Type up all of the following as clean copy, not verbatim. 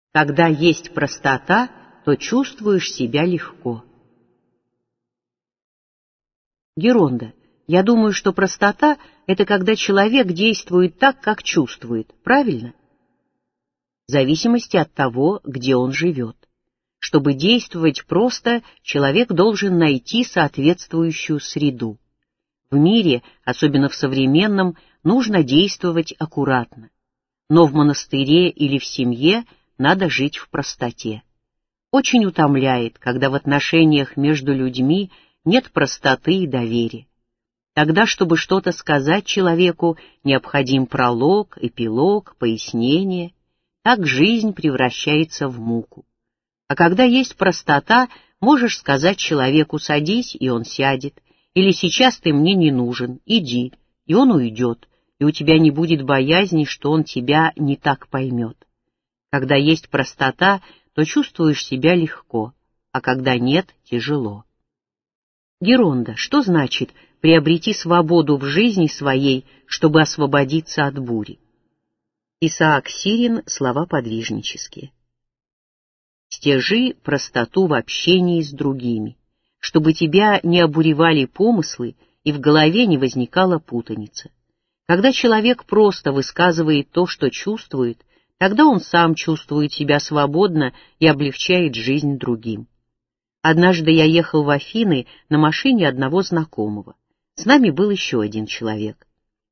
Когда есть простота, то чувствуешь себя легко. Геронда, я думаю, что простота — это когда человек действует так, как чувствует, правильно? В зависимости от того, где он живет. Чтобы действовать просто, человек должен найти соответствующую среду. В мире, особенно в современном, нужно действовать аккуратно. Но в монастыре или в семье надо жить в простоте. Очень утомляет, когда в отношениях между людьми нет простоты и доверия. Тогда, чтобы что-то сказать человеку, необходим пролог, эпилог, пояснение. Так жизнь превращается в муку. А когда есть простота, можешь сказать человеку «садись», и он сядет, или «сейчас ты мне не нужен, иди», и он уйдет, и у тебя не будет боязни, что он тебя не так поймет. Когда есть простота, то чувствуешь себя легко, а когда нет — тяжело. Геронда, что значит «приобрети свободу в жизни своей, чтобы освободиться от бури»? Исаак Сирин, слова подвижнические. Стяжи простоту в общении с другими, чтобы тебя не обуревали помыслы и в голове не возникала путаница. Когда человек просто высказывает то, что чувствует, тогда он сам чувствует себя свободно и облегчает жизнь другим. Однажды я ехал в Афины на машине одного знакомого. С нами был еще один человек.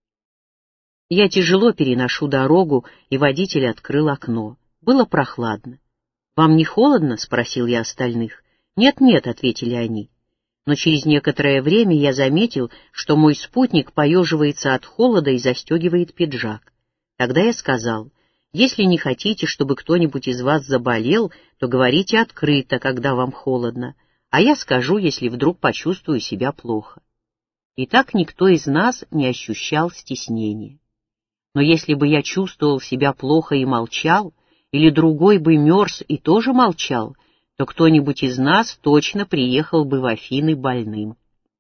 Я тяжело переношу дорогу, и водитель открыл окно. Было прохладно. «Вам не холодно?» — спросил я остальных. «Нет-нет», — ответили они. Но через некоторое время я заметил, что мой спутник поеживается от холода и застегивает пиджак. Тогда я сказал: «Если не хотите, чтобы кто-нибудь из вас заболел, то говорите открыто, когда вам холодно, а я скажу, если вдруг почувствую себя плохо». И так никто из нас не ощущал стеснения. Но если бы я чувствовал себя плохо и молчал, или другой бы мерз и тоже молчал, то кто-нибудь из нас точно приехал бы в Афины больным.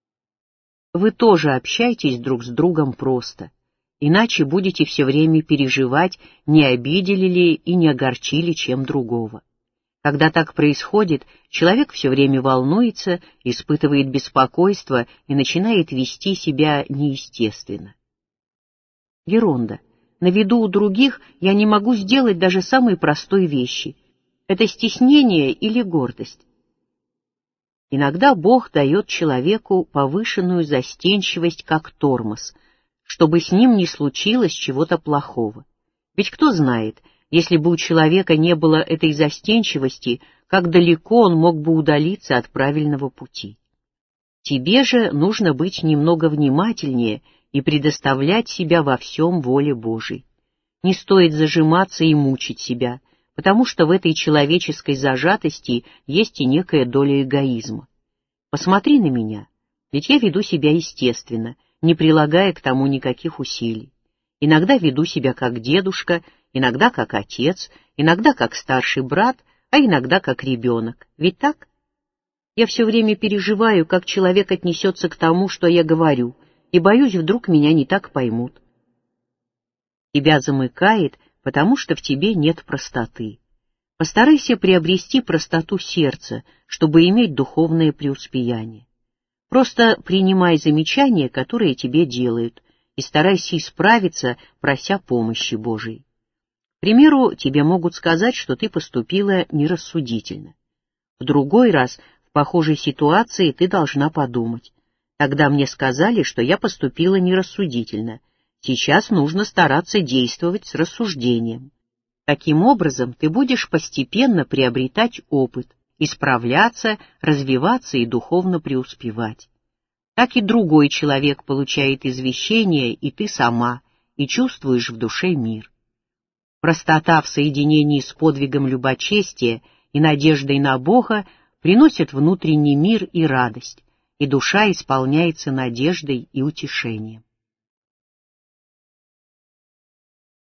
Вы тоже общайтесь друг с другом просто, иначе будете все время переживать, не обидели ли и не огорчили чем другого. Когда так происходит, человек все время волнуется, испытывает беспокойство и начинает вести себя неестественно. Геронда, на виду у других я не могу сделать даже самой простой вещи. Это стеснение или гордость? Иногда Бог дает человеку повышенную застенчивость как тормоз, чтобы с ним не случилось чего-то плохого. Ведь кто знает, если бы у человека не было этой застенчивости, как далеко он мог бы удалиться от правильного пути. Тебе же нужно быть немного внимательнее и предоставлять себя во всем воле Божией. Не стоит зажиматься и мучить себя, потому что в этой человеческой зажатости есть и некая доля эгоизма. Посмотри на меня, ведь я веду себя естественно, не прилагая к тому никаких усилий. Иногда веду себя как дедушка, иногда как отец, иногда как старший брат, а иногда как ребенок. Ведь так? Я все время переживаю, как человек отнесется к тому, что я говорю, и боюсь, вдруг меня не так поймут. Тебя замыкает, потому что в тебе нет простоты. Постарайся приобрести простоту сердца, чтобы иметь духовное преуспеяние. Просто принимай замечания, которые тебе делают, и старайся исправиться, прося помощи Божией. К примеру, тебе могут сказать, что ты поступила нерассудительно. В другой раз в похожей ситуации ты должна подумать: тогда мне сказали, что я поступила нерассудительно. Сейчас нужно стараться действовать с рассуждением. Таким образом, ты будешь постепенно приобретать опыт, исправляться, развиваться и духовно преуспевать. Так и другой человек получает извещение, и ты сама, и чувствуешь в душе мир. Простота в соединении с подвигом любочестия и надеждой на Бога приносит внутренний мир и радость, и душа исполняется надеждой и утешением.